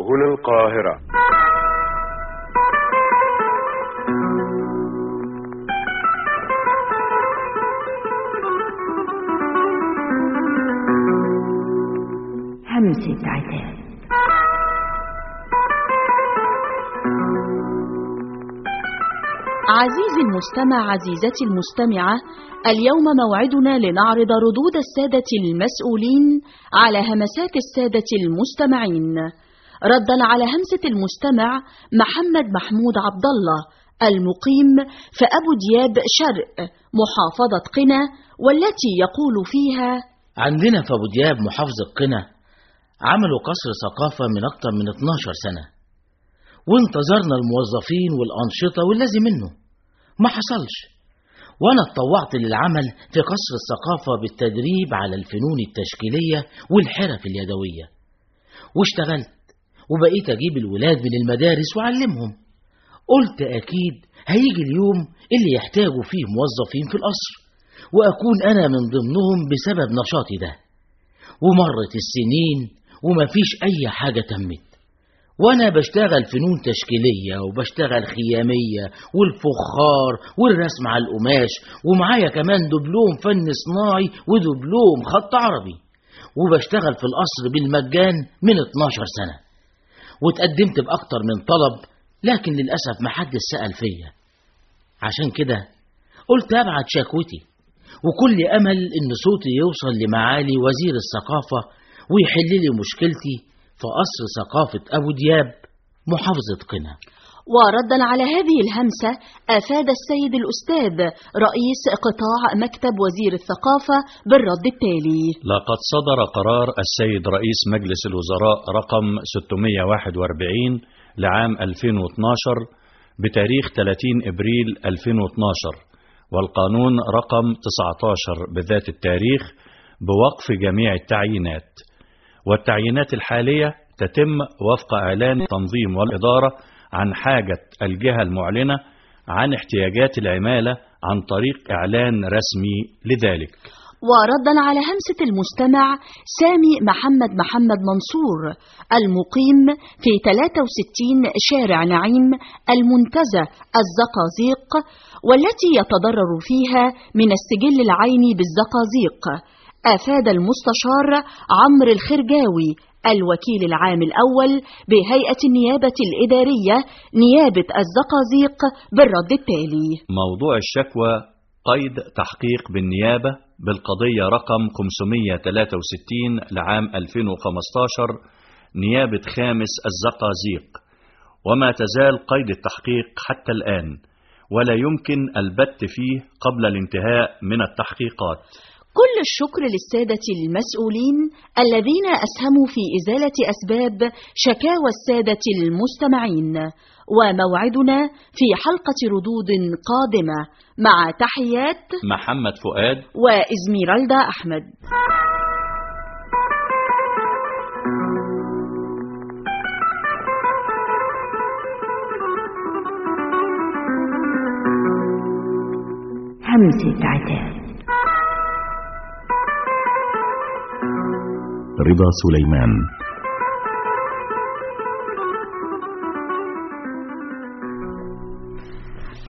هنا القاهرة. همسة عتاب. عزيزي المستمع، عزيزتي المستمعة، اليوم موعدنا لنعرض ردود السادة المسؤولين على همسات السادة المستمعين. ردا على همسة المستمع محمد محمود عبد الله المقيم في أبو دياب شرق محافظة قنا، والتي يقول فيها: عندنا في أبو دياب محافظة قنا عملوا قصر ثقافة من أكتر من 12 سنة، وانتظرنا الموظفين والأنشطة واللازم منه، ما حصلش. وأنا اتطوعت للعمل في قصر الثقافة بالتدريب على الفنون التشكيلية والحرف اليدوية، واشتغلت وبقيت أجيب الولاد من المدارس وأعلمهم. قلت أكيد هيجي اليوم اللي يحتاجوا فيه موظفين في القصر، وأكون أنا من ضمنهم بسبب نشاطي ده. ومرت السنين ومفيش أي حاجة تمت، وأنا بشتغل فنون تشكيلية وبشتغل خيامية والفخار والرسم على القماش، ومعايا كمان دبلوم فن صناعي ودبلوم خط عربي، وبشتغل في القصر بالمجان من 12 سنة، واتقدمت بأكتر من طلب، لكن للأسف محدش سأل فيا. عشان كده قلت أبعت شكوتي، وكل أمل إن صوتي يوصل لمعالي وزير الثقافة ويحل لي مشكلتي في قصر ثقافة أبو دياب محافظة قنا. وردا على هذه الهمسة أفاد السيد الأستاذ رئيس قطاع مكتب وزير الثقافة بالرد التالي: لقد صدر قرار السيد رئيس مجلس الوزراء رقم 641 لعام 2012 بتاريخ 30 إبريل 2012، والقانون رقم 19 بذات التاريخ بوقف جميع التعيينات، والتعيينات الحالية تتم وفق إعلان التنظيم والإدارة عن حاجة الجهة المعلنة عن احتياجات العمالة عن طريق إعلان رسمي لذلك. وردا على همسة المستمع سامي محمد منصور المقيم في 63 شارع نعيم المنتزه الزقازيق، والتي يتضرر فيها من السجل العيني بالزقازيق، أفاد المستشار عمرو الخرجاوي الوكيل العام الأول بهيئة النيابة الإدارية نيابة الزقازيق بالرد التالي: موضوع الشكوى قيد تحقيق بالنيابة بالقضية رقم 563 لعام 2015 نيابة خامس الزقازيق، وما تزال قيد التحقيق حتى الآن، ولا يمكن البت فيه قبل الانتهاء من التحقيقات. كل الشكر للسادة المسؤولين الذين أسهموا في إزالة أسباب شكاوى السادة المستمعين، وموعدنا في حلقة ردود قادمة، مع تحيات محمد فؤاد وإزميرالدا أحمد. همسة عتاب. رضا سليمان.